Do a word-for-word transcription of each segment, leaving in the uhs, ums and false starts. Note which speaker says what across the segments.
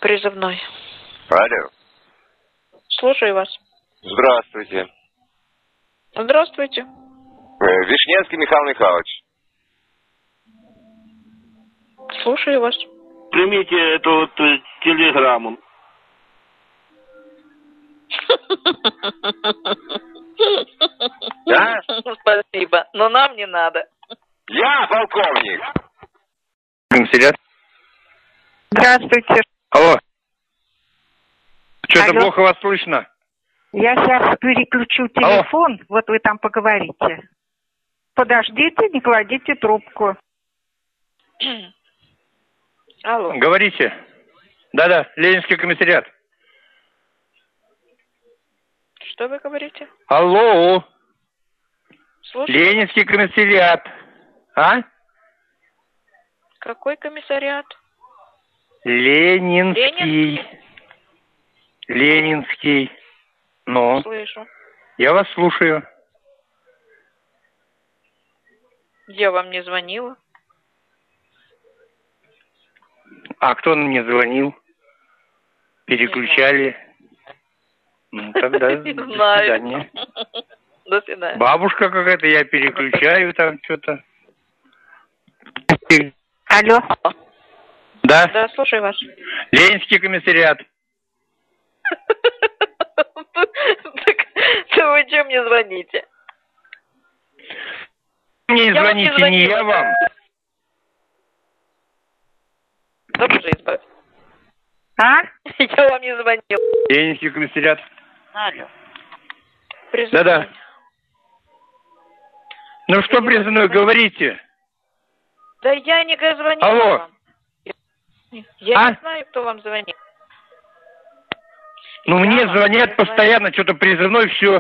Speaker 1: Призывной.
Speaker 2: Алло.
Speaker 1: Слушаю вас.
Speaker 2: Здравствуйте.
Speaker 1: Здравствуйте.
Speaker 2: Э, Вишневский Михаил Михайлович.
Speaker 1: Слушаю вас.
Speaker 3: Примите эту вот э, телеграмму.
Speaker 2: Да?
Speaker 1: Спасибо, но нам не надо.
Speaker 2: Я полковник.
Speaker 4: Комиссариат.
Speaker 5: Здравствуйте.
Speaker 4: Алло. Что-то
Speaker 5: Алло.
Speaker 4: плохо вас слышно.
Speaker 5: Я сейчас переключу телефон, Алло. Вот вы там поговорите. Подождите, не кладите трубку.
Speaker 1: Алло.
Speaker 4: Говорите. Да-да, Ленинский комиссариат.
Speaker 1: Что вы говорите?
Speaker 4: Алло.
Speaker 1: Слушаю.
Speaker 4: Ленинский комиссариат. А?
Speaker 1: Какой комиссариат?
Speaker 4: Ленинский. Ленинский. Ну,
Speaker 1: Слышу.
Speaker 4: я вас слушаю.
Speaker 1: Я вам не звонила.
Speaker 4: А кто мне звонил? Переключали. Ну, тогда до свидания.
Speaker 1: До свидания.
Speaker 4: Бабушка какая-то, я переключаю там что-то.
Speaker 5: Алло.
Speaker 4: Да?
Speaker 1: Да, слушаю вас.
Speaker 4: Ленинский комиссариат.
Speaker 1: Так вы чем мне звоните?
Speaker 4: Не звоните, не я вам.
Speaker 1: Да, боже, избавь.
Speaker 5: А?
Speaker 1: Я вам не звонил.
Speaker 4: Ленинский комиссариат.
Speaker 1: Алло.
Speaker 4: Да-да. Ну что призывной, говорите.
Speaker 1: Да я не звонила
Speaker 4: Алло.
Speaker 1: вам. Я
Speaker 4: А?
Speaker 1: не знаю, кто вам звонит.
Speaker 4: Ну
Speaker 1: Я
Speaker 4: мне
Speaker 1: вам
Speaker 4: звонят
Speaker 1: не
Speaker 4: постоянно, что-то призывной, все.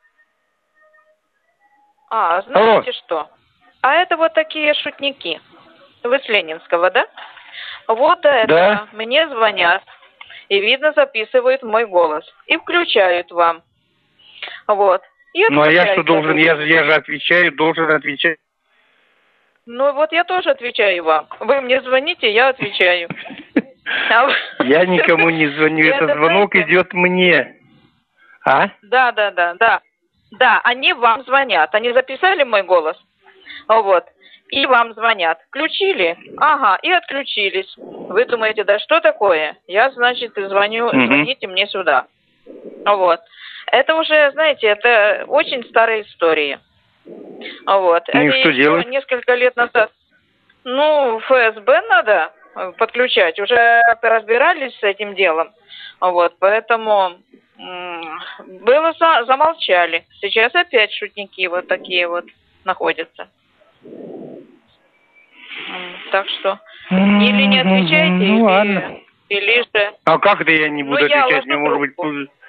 Speaker 1: А, знаете что? А это вот такие шутники. Вы с Ленинского, да? Вот это
Speaker 4: Да.
Speaker 1: мне звонят. И, видно, записывают мой голос. И включают вам. Вот. И
Speaker 4: Ну а я что
Speaker 1: отключают
Speaker 4: должен? Я,
Speaker 1: вас.
Speaker 4: я же отвечаю, должен отвечать.
Speaker 1: Ну вот я тоже отвечаю вам. Вы мне звоните, я отвечаю. А вы-
Speaker 4: Я никому не звоню,
Speaker 1: Вы
Speaker 4: это
Speaker 1: это
Speaker 4: звонок
Speaker 1: знаете?
Speaker 4: идет мне. А?
Speaker 1: Да, да, да, да. Да, они вам звонят. Они записали мой голос. Вот. И вам звонят. Включили? Ага, и отключились. Вы думаете, да что такое? Я, значит, звоню,
Speaker 4: Мгм.
Speaker 1: звоните мне сюда. Вот. Это уже, знаете, это очень старая история. Вот.
Speaker 4: Ну и
Speaker 1: Это
Speaker 4: что
Speaker 1: еще
Speaker 4: делать?
Speaker 1: несколько лет назад. Ну, ФСБ надо э, подключать. Уже как-то разбирались с этим делом. Вот, поэтому м, было за- замолчали. Сейчас опять шутники вот такие вот находятся. М, Так что или не отвечайте,
Speaker 4: Ну
Speaker 1: или,
Speaker 4: ладно.
Speaker 1: или же...
Speaker 4: А как это я не буду
Speaker 1: Ну, я
Speaker 4: отвечать? Мне
Speaker 1: ложу
Speaker 4: может быть...
Speaker 1: трубку.
Speaker 4: пуз-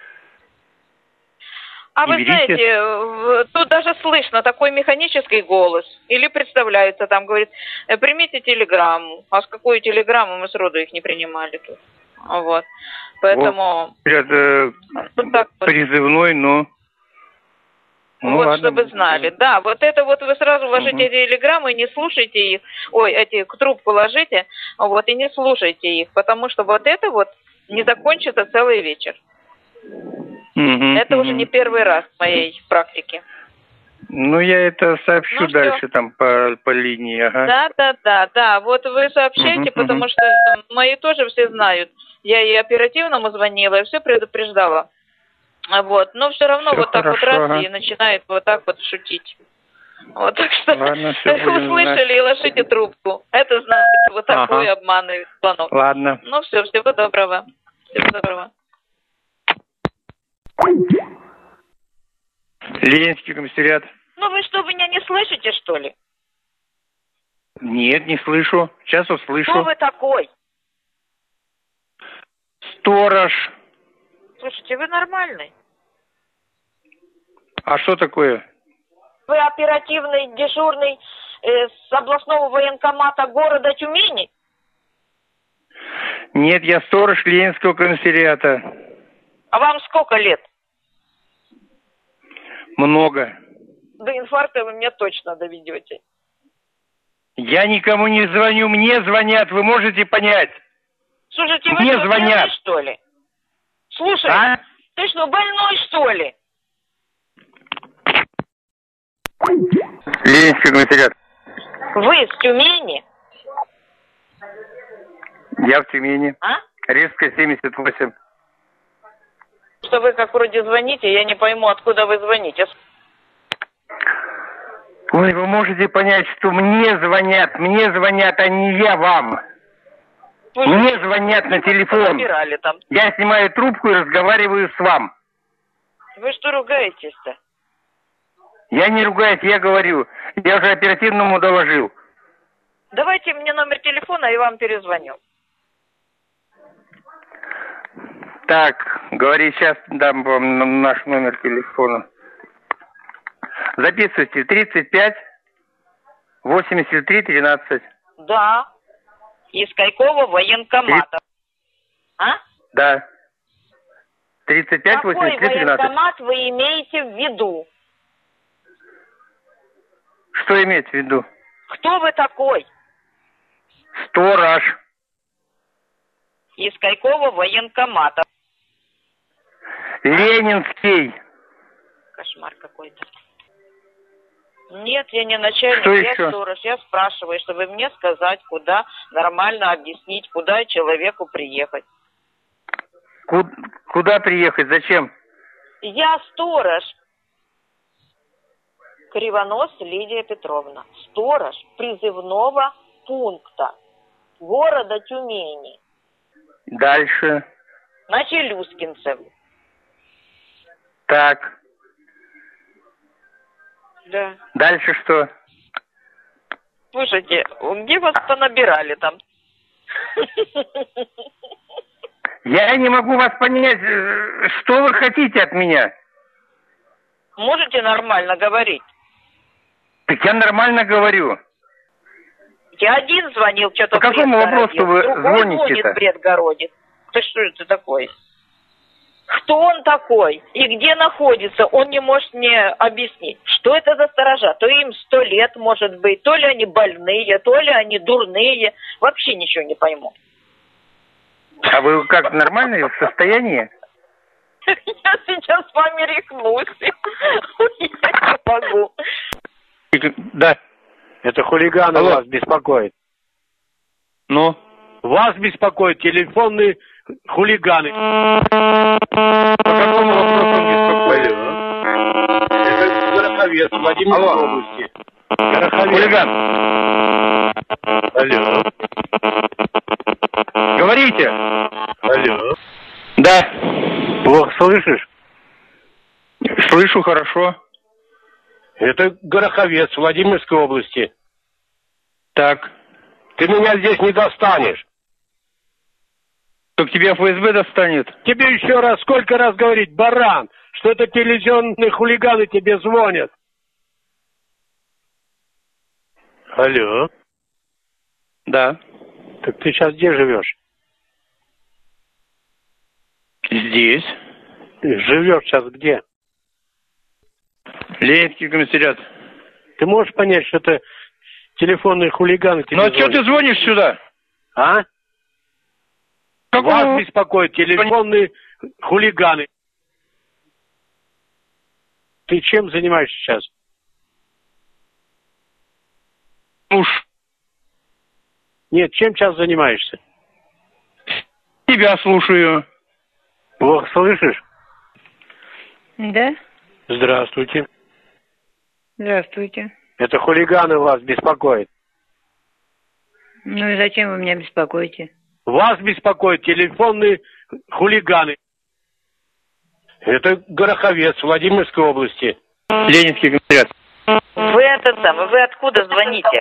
Speaker 1: А
Speaker 4: Не
Speaker 1: вы
Speaker 4: берите.
Speaker 1: знаете, в- тут даже слышно такой механический голос. Или представляется, там говорит, «Э, примите телеграмму. А с какой телеграмму мы сроду их не принимали тут. Вот. Поэтому
Speaker 4: Это
Speaker 1: вот так вот.
Speaker 4: призывной, но... Ну,
Speaker 1: вот,
Speaker 4: ладно.
Speaker 1: чтобы знали. Да, вот это вот вы сразу ложите
Speaker 4: Мгм.
Speaker 1: телеграммы и не слушайте их. Ой, эти к трубку ложите, вот, и не слушайте их. Потому что вот это вот не закончится целый вечер.
Speaker 4: Мгм,
Speaker 1: Это уже
Speaker 4: мгм.
Speaker 1: не первый раз в моей практике.
Speaker 4: Ну, я это сообщу
Speaker 1: Ну,
Speaker 4: дальше
Speaker 1: всё.
Speaker 4: там по, по линии, ага.
Speaker 1: Да, да, да, да. Вот вы сообщайте,
Speaker 4: Мгм,
Speaker 1: потому
Speaker 4: мгм.
Speaker 1: что мои тоже все знают. Я и оперативному звонила, и все предупреждала. А Вот. Но все равно
Speaker 4: Всё
Speaker 1: вот так вот
Speaker 4: хорошо,
Speaker 1: раз
Speaker 4: ага.
Speaker 1: и начинает вот так вот шутить. Вот так что
Speaker 4: Ладно, всё, будем
Speaker 1: услышали и ложите трубку. Это значит вот
Speaker 4: Ага.
Speaker 1: такой обманный звонок.
Speaker 4: Ладно.
Speaker 1: Ну все, всего доброго. Всего доброго.
Speaker 4: Ленинский комиссариат.
Speaker 1: Ну вы что, меня не слышите, что ли?
Speaker 4: Нет, не слышу. Сейчас услышу.
Speaker 1: Кто вы такой?
Speaker 4: Сторож.
Speaker 1: Слушайте, вы нормальный?
Speaker 4: А что такое?
Speaker 1: Вы оперативный дежурный э, с областного военкомата города Тюмени?
Speaker 4: Нет, я сторож Ленинского комиссариата.
Speaker 1: А вам сколько лет?
Speaker 4: Много.
Speaker 1: До инфаркта вы меня точно доведете.
Speaker 4: Я никому не звоню, мне звонят, вы можете понять?
Speaker 1: Слушайте, вы
Speaker 4: Мне
Speaker 1: что,
Speaker 4: звонят.
Speaker 1: больной, что ли? Слушай,
Speaker 4: А?
Speaker 1: ты что, больной, что ли?
Speaker 4: Ленинский комиссариат.
Speaker 1: Вы с Тюмени?
Speaker 4: Я в Тюмени.
Speaker 1: А?
Speaker 4: Рижская, семьдесят восемь.
Speaker 1: Что вы как вроде звоните, я не пойму, откуда вы звоните.
Speaker 4: Ой, вы можете понять, что мне звонят, мне звонят, а не я вам.
Speaker 1: Вы
Speaker 4: Мне
Speaker 1: же
Speaker 4: звонят на телефон.
Speaker 1: набирали там.
Speaker 4: Я снимаю трубку и разговариваю с вам.
Speaker 1: Вы что ругаетесь-то?
Speaker 4: Я не ругаюсь, я говорю. Я уже оперативному доложил.
Speaker 1: Давайте мне номер телефона, и вам перезвоню.
Speaker 4: Так, говори, сейчас дам вам наш номер телефона. Записывайте. тридцать пять восемьдесят три тринадцать.
Speaker 1: Да. Из Кайкова военкомата. А?
Speaker 4: Да. тридцать пять восемьдесят три
Speaker 1: Какой
Speaker 4: тринадцать.
Speaker 1: военкомат вы имеете в виду?
Speaker 4: Что иметь в виду?
Speaker 1: Кто вы такой?
Speaker 4: Сторож.
Speaker 1: Из Кайкова военкомата.
Speaker 4: Ленинский.
Speaker 1: Кошмар какой-то. Нет, я не начальник,
Speaker 4: Что
Speaker 1: я
Speaker 4: еще?
Speaker 1: сторож. Я спрашиваю, чтобы мне сказать, куда нормально объяснить, куда человеку приехать.
Speaker 4: Ку- Куда приехать? Зачем?
Speaker 1: Я сторож. Кривонос Лидия Петровна. Сторож призывного пункта города Тюмени.
Speaker 4: Дальше.
Speaker 1: На Челюскинцев.
Speaker 4: Так.
Speaker 1: Да.
Speaker 4: Дальше что?
Speaker 1: Слушайте, где вас понабирали там?
Speaker 4: Я не могу вас понять, э, что вы хотите от меня.
Speaker 1: Можете нормально говорить?
Speaker 4: Так я нормально говорю.
Speaker 1: Я один звонил, что-то
Speaker 4: По какому
Speaker 1: бред
Speaker 4: вопросу
Speaker 1: городил.
Speaker 4: вы
Speaker 1: Другой
Speaker 4: звоните-то?
Speaker 1: звонит, бред городит. Да что это такое? Кто он такой и где находится, он не может мне объяснить. Что это за сторожа? То им сто лет, может быть, то ли они больные, то ли они дурные. Вообще ничего не пойму.
Speaker 4: А вы как, нормальные, в состоянии?
Speaker 1: Я сейчас с вами рехнусь. Я не могу.
Speaker 4: Да.
Speaker 3: Это хулиганы
Speaker 4: Алло.
Speaker 3: вас беспокоят.
Speaker 4: Ну?
Speaker 3: Вас беспокоят телефонные хулиганы.
Speaker 4: По какому вопросу он беспокоит?
Speaker 3: Это Гороховец, Владимирской
Speaker 4: Алло.
Speaker 3: области. Гороховец.
Speaker 4: Хулиган,
Speaker 3: Алло.
Speaker 4: говорите.
Speaker 3: Алло.
Speaker 4: Да.
Speaker 3: Плохо слышишь?
Speaker 4: Слышу хорошо.
Speaker 3: Это Гороховец, Владимирской области.
Speaker 4: Так.
Speaker 3: Ты меня здесь не достанешь.
Speaker 4: Так тебя ФСБ достанет.
Speaker 3: Тебе еще раз, сколько раз говорить, баран, что это телевизионные хулиганы тебе звонят. Алло.
Speaker 4: Да.
Speaker 3: Так ты сейчас где живешь?
Speaker 4: Здесь.
Speaker 3: Ты живешь сейчас где?
Speaker 4: Ленинский комиссариат.
Speaker 3: Ты можешь понять, что это телефонные хулиганы тебе
Speaker 4: Ну а что
Speaker 3: звонят?
Speaker 4: ты звонишь сюда?
Speaker 3: А?
Speaker 4: Какого?
Speaker 3: Вас беспокоят телефонные хулиганы. Ты чем занимаешься сейчас?
Speaker 4: Уж
Speaker 3: Нет, чем сейчас занимаешься?
Speaker 4: тебя слушаю.
Speaker 3: Плохо слышишь?
Speaker 5: Да?
Speaker 3: Здравствуйте.
Speaker 5: Здравствуйте.
Speaker 3: Это хулиганы вас беспокоят.
Speaker 5: Ну и зачем вы меня беспокоите?
Speaker 3: Вас беспокоят телефонные хулиганы. Это Гороховец, Владимирской области.
Speaker 4: Ленинский комиссариат.
Speaker 1: Вы это самое, вы откуда звоните?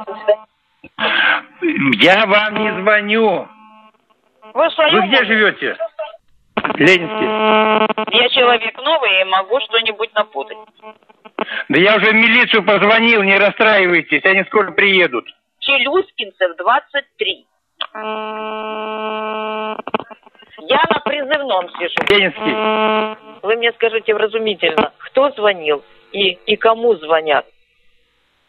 Speaker 4: Я вам не звоню.
Speaker 1: Вы в своем
Speaker 4: Вы где
Speaker 1: уме?
Speaker 4: живете? Ленинский.
Speaker 1: Я человек новый и могу что-нибудь напутать.
Speaker 4: Да я уже в милицию позвонил, не расстраивайтесь, они скоро приедут.
Speaker 1: Челюскинцев, двадцать три. Я на призывном сижу.
Speaker 4: Ленинский.
Speaker 1: Вы мне скажите вразумительно, кто звонил и, и кому звонят?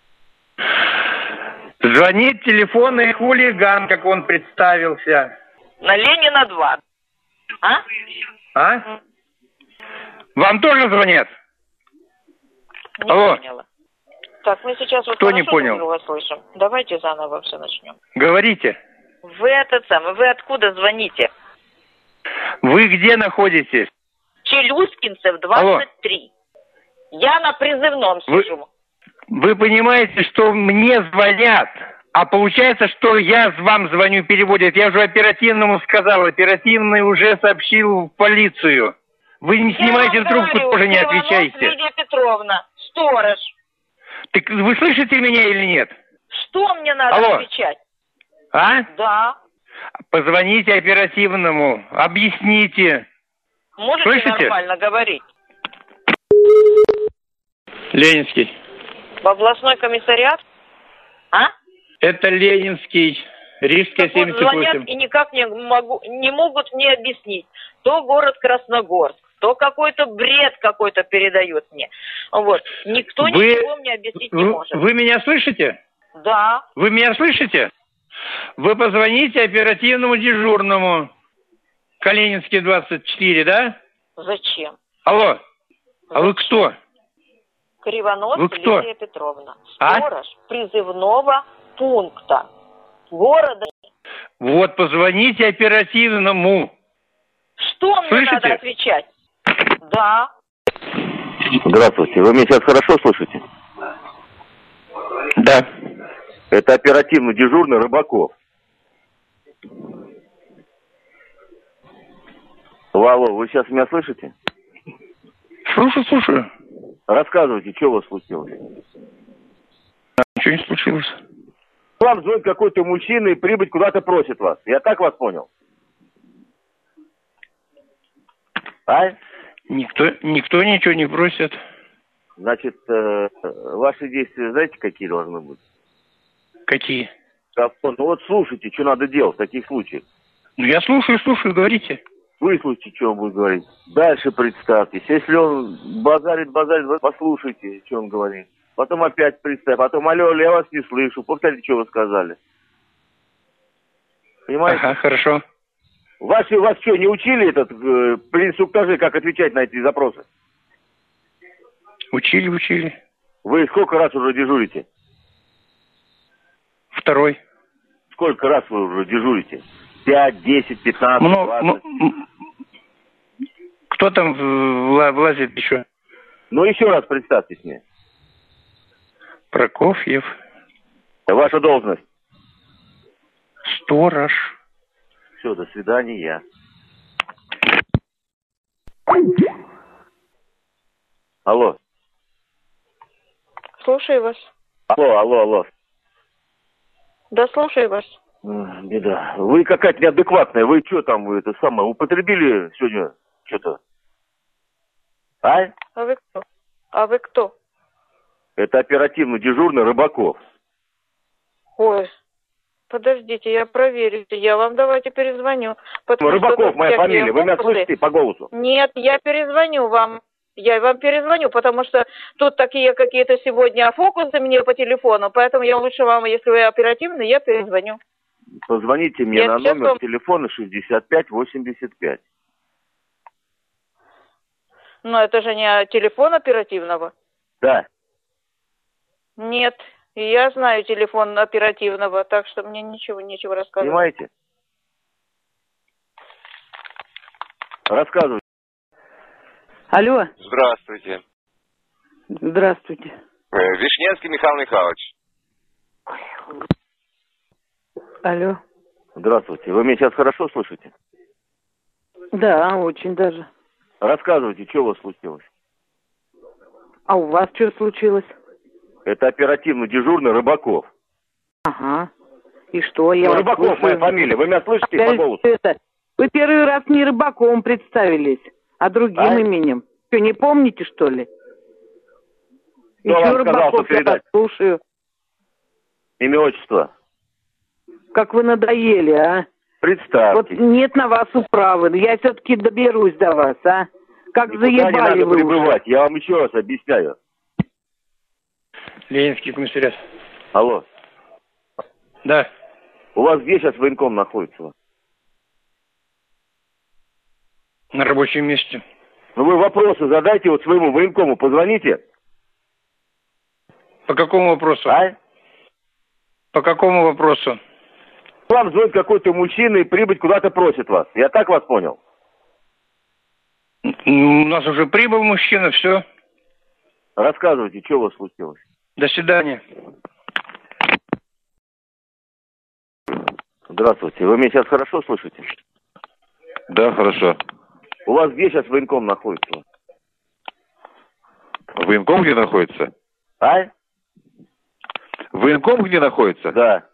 Speaker 4: Звонит телефонный хулиган, как он представился.
Speaker 1: На Ленина два. А?
Speaker 4: А? Вам тоже звонят?
Speaker 1: Не
Speaker 4: Алло.
Speaker 1: поняла. Так, мы сейчас вот
Speaker 4: Кто не
Speaker 1: хорошо
Speaker 4: понял?
Speaker 1: друг друга слышим. Давайте заново все начнем.
Speaker 4: Говорите.
Speaker 1: Вы этот самый, вы откуда звоните?
Speaker 4: Вы где находитесь?
Speaker 1: Челюскинцев двадцать три. Я на призывном
Speaker 4: Вы-
Speaker 1: сижу.
Speaker 4: Вы понимаете, что мне звонят, а получается, что я вам звоню, переводят. Я уже оперативному сказал, оперативный уже сообщил в полицию. Вы не снимаете
Speaker 1: Я вам
Speaker 4: трубку,
Speaker 1: говорю,
Speaker 4: тоже не
Speaker 1: Иванов
Speaker 4: отвечаете.
Speaker 1: Лидия Петровна, сторож.
Speaker 4: Так вы слышите меня или нет?
Speaker 1: Что мне надо
Speaker 4: Алло.
Speaker 1: отвечать?
Speaker 4: А?
Speaker 1: Да.
Speaker 4: Позвоните оперативному, объясните.
Speaker 1: Можете
Speaker 4: Слышите?
Speaker 1: нормально говорить?
Speaker 4: Ленинский.
Speaker 1: В областной комиссариат? А?
Speaker 4: Это Ленинский. Рижская
Speaker 1: Так вот
Speaker 4: семьдесят
Speaker 1: звонят
Speaker 4: восемь.
Speaker 1: и никак не, могу, не могут мне объяснить. То город Красногорск, то какой-то бред какой-то передают мне. Вот. Никто
Speaker 4: Вы-
Speaker 1: ничего мне объяснить не
Speaker 4: Вы,
Speaker 1: может.
Speaker 4: вы меня слышите?
Speaker 1: Да.
Speaker 4: Вы меня слышите? Вы позвоните оперативному дежурному. Калининский двадцать четыре, да?
Speaker 1: Зачем?
Speaker 4: Алло. А вы кто?
Speaker 1: Кривонос
Speaker 4: Вы кто?
Speaker 1: Лидия Петровна.
Speaker 4: А?
Speaker 1: Сторож призывного пункта города.
Speaker 4: Вот, позвоните оперативному.
Speaker 1: Что мне
Speaker 4: Слышите?
Speaker 1: надо отвечать? Да.
Speaker 2: Здравствуйте. Вы меня сейчас хорошо слышите?
Speaker 4: Да.
Speaker 2: Это оперативный дежурный Рыбаков. Алло, вы сейчас меня слышите?
Speaker 4: Слушаю, слушаю.
Speaker 2: Рассказывайте, что у вас случилось?
Speaker 4: Ничего не случилось.
Speaker 2: Вам звонит какой-то мужчина и прибыть куда-то просит вас. Я так вас понял? А?
Speaker 4: Никто, никто ничего не просит.
Speaker 2: Значит, э, ваши действия знаете, какие должны быть?
Speaker 4: Какие?
Speaker 2: Ну вот слушайте, что надо делать в таких случаях.
Speaker 4: Ну, я слушаю, слушаю, говорите.
Speaker 2: Выслушайте, что он будет говорить. Дальше представьтесь. Если он базарит, базарит, вы послушайте, что он говорит. Потом опять представь. Потом, алло, алло, я вас не слышу. Повторите, что вы сказали. Понимаете?
Speaker 4: Ага, хорошо.
Speaker 2: Вас, вас что, не учили этот э, при инструктаже, как отвечать на эти запросы?
Speaker 4: Учили, учили.
Speaker 2: Вы сколько раз уже дежурите?
Speaker 4: Второй.
Speaker 2: Сколько раз вы уже дежурите? Пять, десять, пятнадцать,
Speaker 4: Мно-
Speaker 2: двадцать.
Speaker 4: м- Кто там вла- влазит еще?
Speaker 2: Ну, еще раз представьтесь мне.
Speaker 4: Прокофьев.
Speaker 2: Ваша должность.
Speaker 4: Сторож.
Speaker 2: Все, до свидания. Алло.
Speaker 1: Слушаю вас.
Speaker 2: Алло, алло, алло.
Speaker 1: Да, слушаю вас.
Speaker 2: М, Беда. Вы какая-то неадекватная. Вы что там, вы это самое, употребили сегодня что-то? А?
Speaker 1: А вы кто? А вы кто?
Speaker 2: Это оперативный дежурный Рыбаков.
Speaker 1: Ой, подождите, я проверю. Я вам давайте перезвоню. потому что
Speaker 2: Рыбаков
Speaker 1: тут
Speaker 2: моя
Speaker 1: всякие
Speaker 2: фамилия. Вы меня
Speaker 1: фокусы.
Speaker 2: слышите по голосу?
Speaker 1: Нет, я перезвоню вам. Я вам перезвоню, потому что тут такие какие-то сегодня фокусы мне по телефону, поэтому я лучше вам, если вы оперативный, я перезвоню.
Speaker 2: Позвоните мне
Speaker 1: Я
Speaker 2: на
Speaker 1: сейчас
Speaker 2: номер
Speaker 1: вам-
Speaker 2: телефона шестьдесят пять восемьдесят пять.
Speaker 1: Но это же не телефон оперативного.
Speaker 2: Да.
Speaker 1: Нет, я знаю телефон оперативного, так что мне ничего, нечего рассказывать.
Speaker 2: Понимаете? Рассказывайте.
Speaker 6: Алло,
Speaker 2: Здравствуйте.
Speaker 6: здравствуйте.
Speaker 2: Э, Вишневский Михаил Михайлович.
Speaker 6: Алло.
Speaker 2: Здравствуйте. Вы меня сейчас хорошо слышите?
Speaker 6: Да, очень даже.
Speaker 2: Рассказывайте, что у вас случилось.
Speaker 6: А у вас что случилось?
Speaker 2: Это оперативный дежурный Рыбаков.
Speaker 6: Ага. И что, я
Speaker 2: Ну,
Speaker 6: вас
Speaker 2: Рыбаков
Speaker 6: слушаю.
Speaker 2: моя фамилия. Вы меня слышите по
Speaker 6: Опять
Speaker 2: голосу?
Speaker 6: это, Вы первый раз не Рыбаковым представились, а другим
Speaker 2: А?
Speaker 6: именем. Что, не помните, что ли?
Speaker 2: Кто вам
Speaker 6: Еще
Speaker 2: сказал,
Speaker 6: Рыбаков,
Speaker 2: что
Speaker 6: я
Speaker 2: передать?
Speaker 6: вас слушаю.
Speaker 2: Имя, отчество.
Speaker 6: Как вы надоели, а? Вот
Speaker 2: Представьте.
Speaker 6: нет на вас управы. Я все-таки доберусь до вас, а? Как
Speaker 2: Никуда не
Speaker 6: заебали
Speaker 2: надо
Speaker 6: вы уже.
Speaker 2: прибывать. Я вам еще раз объясняю.
Speaker 4: Ленинский комиссариат.
Speaker 2: Алло.
Speaker 4: Да.
Speaker 2: У вас где сейчас военком находится?
Speaker 4: На рабочем месте.
Speaker 2: Ну вы вопросы задайте вот своему военкому, позвоните.
Speaker 4: По какому вопросу?
Speaker 2: А?
Speaker 4: По какому вопросу?
Speaker 2: Вам звонит какой-то мужчина и прибыть куда-то просит вас. Я так вас понял?
Speaker 4: У нас уже прибыл мужчина, все.
Speaker 2: Рассказывайте, что у вас случилось.
Speaker 4: До свидания.
Speaker 2: Здравствуйте. Вы меня сейчас хорошо слышите?
Speaker 7: Да, хорошо.
Speaker 2: У вас где сейчас военком находится?
Speaker 7: Военком где находится?
Speaker 2: А?
Speaker 7: Военком где находится?
Speaker 2: Да.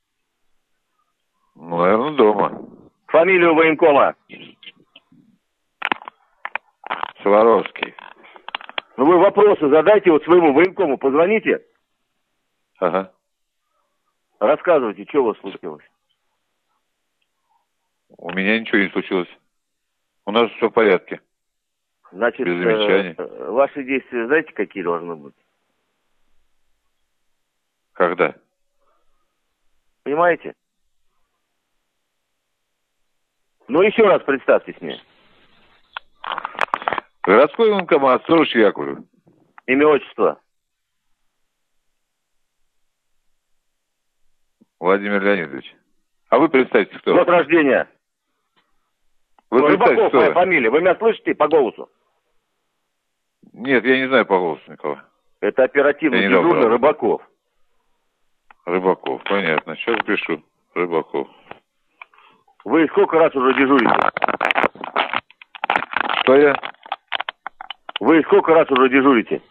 Speaker 7: Ну, наверное, дома.
Speaker 2: Фамилию военкома?
Speaker 7: Сваровский.
Speaker 2: Ну вы вопросы задайте вот своему военкому, позвоните.
Speaker 7: Ага.
Speaker 2: Рассказывайте, что у вас случилось.
Speaker 7: У меня ничего не случилось. У нас все в порядке.
Speaker 2: Значит,
Speaker 7: без замечаний.
Speaker 2: Э, ваши действия знаете, какие должны быть?
Speaker 7: Когда?
Speaker 2: Понимаете? Ну еще раз представьтесь мне.
Speaker 7: Городской военкомат, Сторож Яковлев.
Speaker 2: Имя, отчество?
Speaker 7: Владимир Леонидович. А вы представьте, кто?
Speaker 2: Год рождения.
Speaker 7: Вы представьте,
Speaker 2: Рыбаков,
Speaker 7: кто
Speaker 2: моя
Speaker 7: вы?
Speaker 2: фамилия. Вы меня слышите по голосу?
Speaker 7: Нет, я не знаю по голосу никого.
Speaker 2: Это оперативный
Speaker 7: Я не
Speaker 2: дежурный
Speaker 7: знал,
Speaker 2: Рыбаков.
Speaker 7: Рыбаков, понятно. Сейчас пишу. Рыбаков.
Speaker 2: Вы сколько раз уже дежурите?
Speaker 7: Что я?
Speaker 2: Вы сколько раз уже дежурите?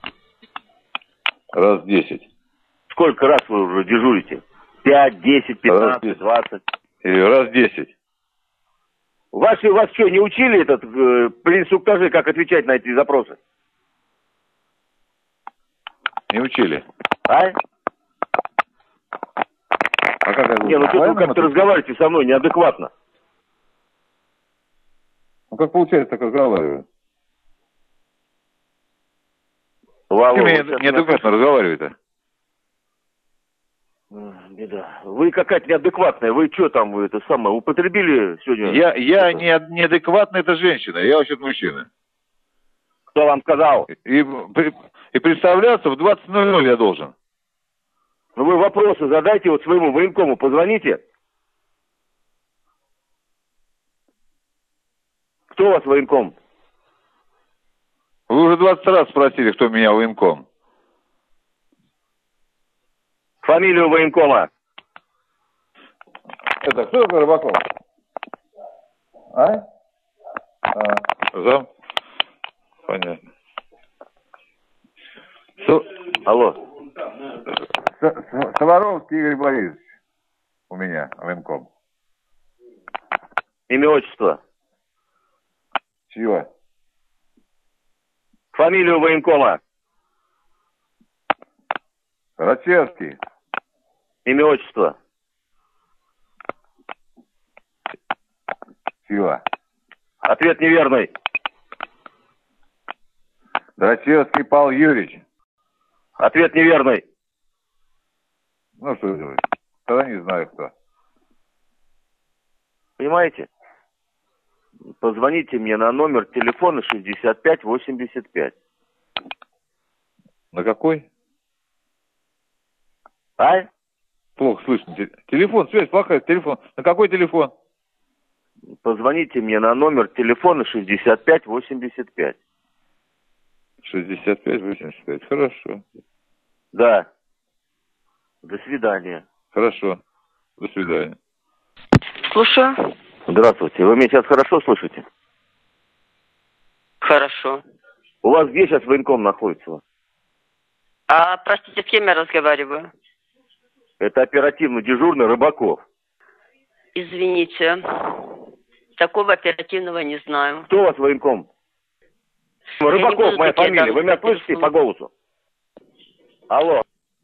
Speaker 7: Раз десять.
Speaker 2: Сколько раз вы уже дежурите? Пять, десять, пятнадцать, двадцать.
Speaker 7: Или раз десять.
Speaker 2: Вас, вас что, не учили этот э, при инструктаже, как отвечать на эти запросы?
Speaker 7: Не учили.
Speaker 2: А?
Speaker 7: А как это?
Speaker 2: Не, ну что вы как-то разговариваете со мной неадекватно.
Speaker 7: Ну как получается, так разговариваю?
Speaker 2: Вау,
Speaker 7: Ты
Speaker 2: вы
Speaker 7: меня
Speaker 2: сейчас
Speaker 7: неадекватно разговариваете.
Speaker 2: меня- Беда. Вы какая-то неадекватная. Вы что там, вы это самое, употребили сегодня?
Speaker 7: Я, я не, неадекватная, это женщина, я вообще мужчина.
Speaker 2: Кто вам сказал?
Speaker 7: И, при- и представляться в двадцать ноль ноль я должен.
Speaker 2: Ну вы вопросы задайте вот своему военкому, позвоните. Кто у вас военком?
Speaker 7: Вы уже двадцать раз спросили, кто меня военком.
Speaker 2: Фамилию военкома?
Speaker 7: Это кто такой Рыбаков? А? А, зам? Понятно. Со...
Speaker 2: Алло.
Speaker 7: Саваровский Игорь Борисович. У меня, военком.
Speaker 2: Имя, отчество?
Speaker 7: Чье?
Speaker 2: Фамилию военкома?
Speaker 7: Рачевский.
Speaker 2: Имя, отчество?
Speaker 7: Чье?
Speaker 2: Ответ неверный.
Speaker 7: Драчевский Павел Юрьевич.
Speaker 2: Ответ неверный.
Speaker 7: Ну что делать? Тогда не знаю кто.
Speaker 2: Понимаете? Позвоните мне на номер телефона шестьдесят пять восемьдесят пять.
Speaker 7: На какой?
Speaker 2: А?
Speaker 7: Плохо слышно. Те- Телефон, связь плохая, телефон. На какой телефон?
Speaker 2: Позвоните мне на номер телефона шестьдесят пять восемьдесят пять.
Speaker 7: шестьдесят пять восемьдесят пять. Хорошо.
Speaker 2: Да. До свидания.
Speaker 7: Хорошо. До свидания.
Speaker 1: Слушаю.
Speaker 2: Здравствуйте. Вы меня сейчас хорошо слышите?
Speaker 1: Хорошо.
Speaker 2: У вас где сейчас военком находится?
Speaker 1: А, простите, с кем я разговариваю?
Speaker 2: Это оперативный дежурный Рыбаков.
Speaker 1: Извините. Такого оперативного не знаю.
Speaker 2: Кто у вас военком?
Speaker 1: Я не
Speaker 2: Рыбаков,
Speaker 1: буду
Speaker 2: моя
Speaker 1: такие
Speaker 2: фамилия. Вы меня
Speaker 1: данные
Speaker 2: слышите по голосу? Алло.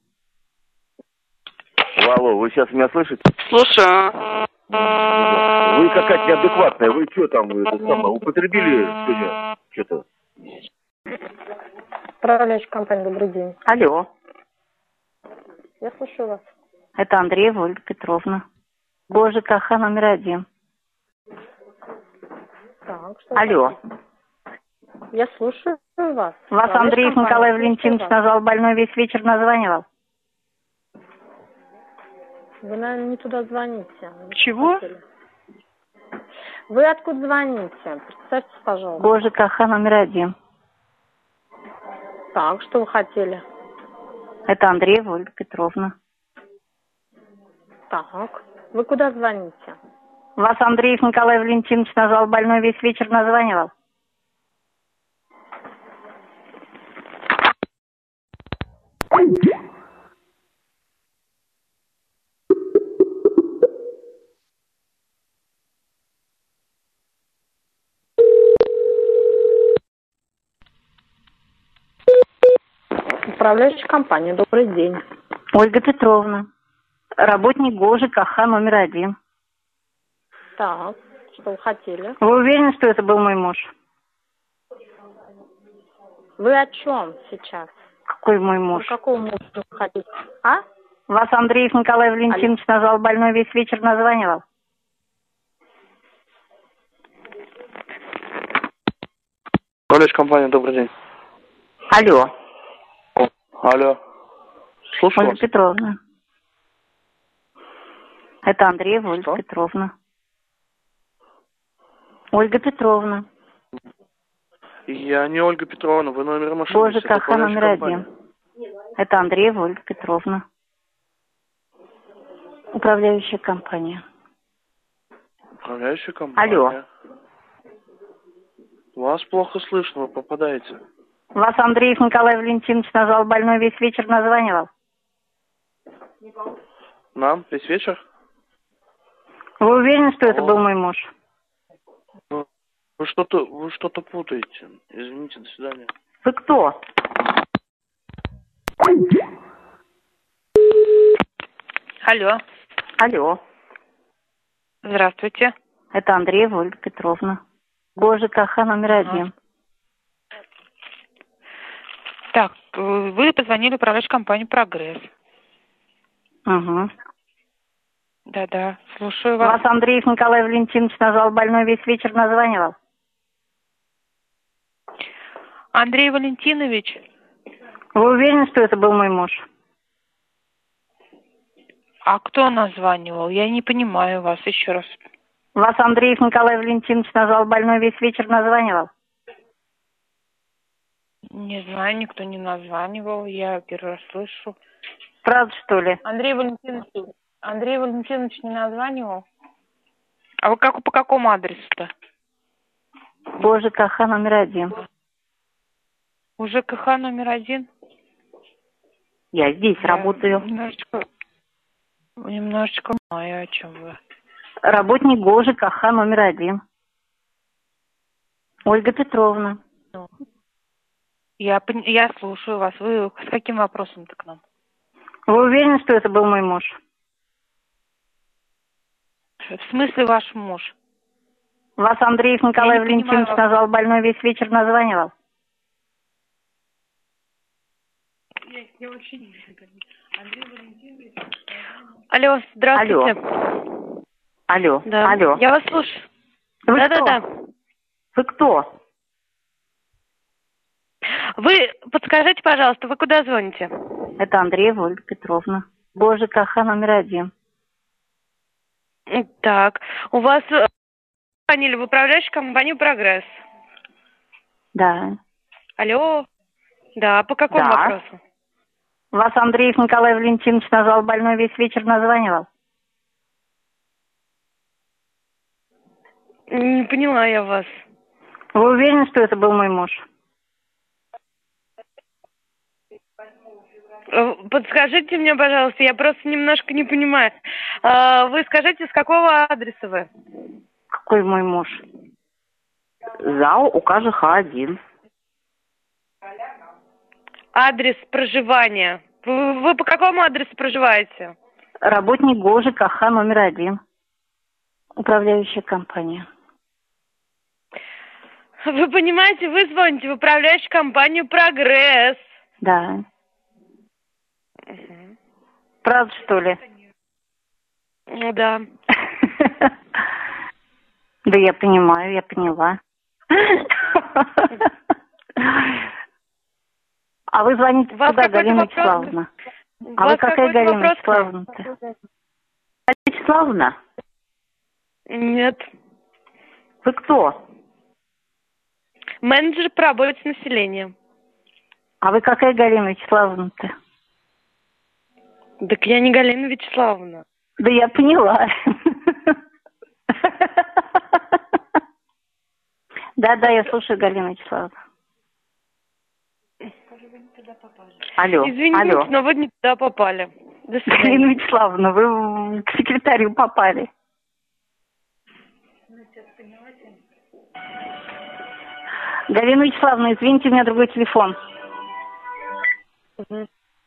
Speaker 2: Алло, вы сейчас меня слышите?
Speaker 1: Слушаю.
Speaker 2: Вы какая-то неадекватная. Вы что там, вы это самое, употребили сегодня что-то?
Speaker 8: Управляющая компания, добрый день.
Speaker 5: Алло,
Speaker 8: Я слушаю вас.
Speaker 5: это Андреева Ольга Петровна. ГО ЖКХ номер один.
Speaker 8: Так, что
Speaker 5: Алло.
Speaker 8: хотите? Я слушаю вас.
Speaker 5: Вас
Speaker 8: Управляющая
Speaker 5: Андреев
Speaker 8: компания,
Speaker 5: Николай
Speaker 8: слушаю
Speaker 5: Валентинович
Speaker 8: вас.
Speaker 5: назвал больной, весь вечер названивал.
Speaker 8: Вы, наверное, не туда звоните. Вы
Speaker 5: Чего?
Speaker 8: хотели. Вы откуда звоните? Представьтесь, пожалуйста.
Speaker 5: Боже, Каха номер один.
Speaker 8: Так, что вы хотели?
Speaker 5: Это Андреева Ольга Петровна.
Speaker 8: Так, вы куда звоните?
Speaker 5: Вас Андреев Николай Валентинович назвал больной, весь вечер названивал.
Speaker 8: Управляющая компания, добрый день.
Speaker 5: Ольга Петровна. Работник ГОЖИ Каха номер один.
Speaker 8: Так, что вы хотели?
Speaker 5: Вы уверены, что это был мой муж?
Speaker 8: Вы о чем сейчас?
Speaker 5: Какой мой муж?
Speaker 8: Про какого мужа вы хотите? А?
Speaker 5: Вас Андреев Николай Валентинович назвал больной, весь вечер названивал.
Speaker 9: Управляющая компания, добрый день.
Speaker 5: Алло.
Speaker 9: О, алло. Слушаю
Speaker 5: Ольга
Speaker 9: вас.
Speaker 5: Петровна. Это Андреева Ольга
Speaker 9: Что?
Speaker 5: Петровна. Ольга Петровна.
Speaker 9: Я не Ольга Петровна, вы номер машины.
Speaker 5: Боже,
Speaker 9: это
Speaker 5: Каха
Speaker 9: управляющая
Speaker 5: номер
Speaker 9: компания.
Speaker 5: один. Это Андреева Ольга Петровна. Управляющая компания.
Speaker 9: Управляющая компания.
Speaker 5: Алло.
Speaker 9: Вас плохо слышно, вы попадаете.
Speaker 5: Вас Андреев Николай Валентинович назвал больной, весь вечер названивал.
Speaker 9: Нам? Весь вечер?
Speaker 5: Вы уверены, что это
Speaker 9: О.
Speaker 5: был мой муж?
Speaker 9: Вы, вы что-то вы что-то путаете. Извините, до свидания.
Speaker 5: Вы кто?
Speaker 1: Алло.
Speaker 5: Алло.
Speaker 1: Здравствуйте.
Speaker 5: Это Андреева Ольга Петровна. Боже, Каха номер один.
Speaker 1: Так, вы позвонили в управляющую компанию «Прогресс».
Speaker 5: Угу.
Speaker 1: Да-да, слушаю вас.
Speaker 5: Вас Андреев Николай Валентинович назвал больной, весь вечер названивал.
Speaker 1: Андрей Валентинович.
Speaker 5: Вы уверены, что это был мой муж?
Speaker 1: А кто названивал? Я не понимаю вас еще раз.
Speaker 5: Вас Андреев Николай Валентинович назвал больной, весь вечер названивал.
Speaker 1: Не знаю, никто не названивал. Я первый раз слышу.
Speaker 5: Правда, что ли?
Speaker 1: Андрей Валентинович, Андрей Валентинович не названивал? А вы как, по какому адресу-то?
Speaker 5: Боже, Каха номер один.
Speaker 1: Уже КХ номер один?
Speaker 5: Я здесь
Speaker 1: Я
Speaker 5: работаю.
Speaker 1: Немножечко, немножечко знаю, о чем вы.
Speaker 5: Работник ГОЖИ Каха номер один. Ольга Петровна.
Speaker 1: Я, пон- я слушаю вас. Вы с каким вопросом-то к нам?
Speaker 5: Вы уверены, что это был мой муж?
Speaker 1: В смысле ваш муж?
Speaker 5: Вас Андреев Николай
Speaker 1: Я не
Speaker 5: Валентинович
Speaker 1: понимаю.
Speaker 5: назвал больной, весь вечер названивал.
Speaker 1: Я, я вообще не понимаю. Андрей Валентинович. Алло, здравствуйте.
Speaker 5: Алло. Алло.
Speaker 1: Да.
Speaker 5: Алло.
Speaker 1: Я вас слушаю.
Speaker 5: Вы
Speaker 1: да,
Speaker 5: кто?
Speaker 1: да, да.
Speaker 5: Вы кто?
Speaker 1: Вы подскажите, пожалуйста, вы куда звоните?
Speaker 5: Это Андреева Ольга Петровна. Боже, Каха номер один.
Speaker 1: Так, у вас э, звонили в управляющую компанию «Прогресс».
Speaker 5: Да.
Speaker 1: Алло. Да, по какому
Speaker 5: Да.
Speaker 1: вопросу?
Speaker 5: Вас Андреев Николай Валентинович назвал больной, весь вечер названивал.
Speaker 1: Не поняла я вас.
Speaker 5: Вы уверены, что это был мой муж?
Speaker 1: Э, Подскажите мне, пожалуйста, я просто немножко не понимаю. А, Вы скажите, с какого адреса вы?
Speaker 5: Какой мой муж? ЗАО УКЖХ один.
Speaker 1: Адрес проживания. Вы, вы по какому адресу проживаете?
Speaker 5: Работник ГОЖИ Каха номер один. Управляющая компания.
Speaker 1: Вы понимаете, вы звоните в управляющую компанию «Прогресс».
Speaker 5: Да.
Speaker 1: Угу.
Speaker 5: Правда, что ли?
Speaker 1: Ну да.
Speaker 10: Да я понимаю, я поняла. А вы звоните куда, Галина Вячеславовна? А вы какая Галина Вячеславовна-то? Галина Вячеславовна?
Speaker 11: Нет.
Speaker 10: Вы кто?
Speaker 11: Менеджер по работе с населением.
Speaker 10: А вы какая Галина Вячеславовна-то?
Speaker 11: Так я не Галина Вячеславовна.
Speaker 10: Да я поняла. Да-да, я слушаю, Галина Вячеславовна. Алло,
Speaker 11: Извините,
Speaker 10: алло.
Speaker 11: но вы не туда попали. До свидания.
Speaker 10: Галина Вячеславовна, вы к секретарю попали. Галина Вячеславовна, извините, у меня другой телефон.
Speaker 11: Угу.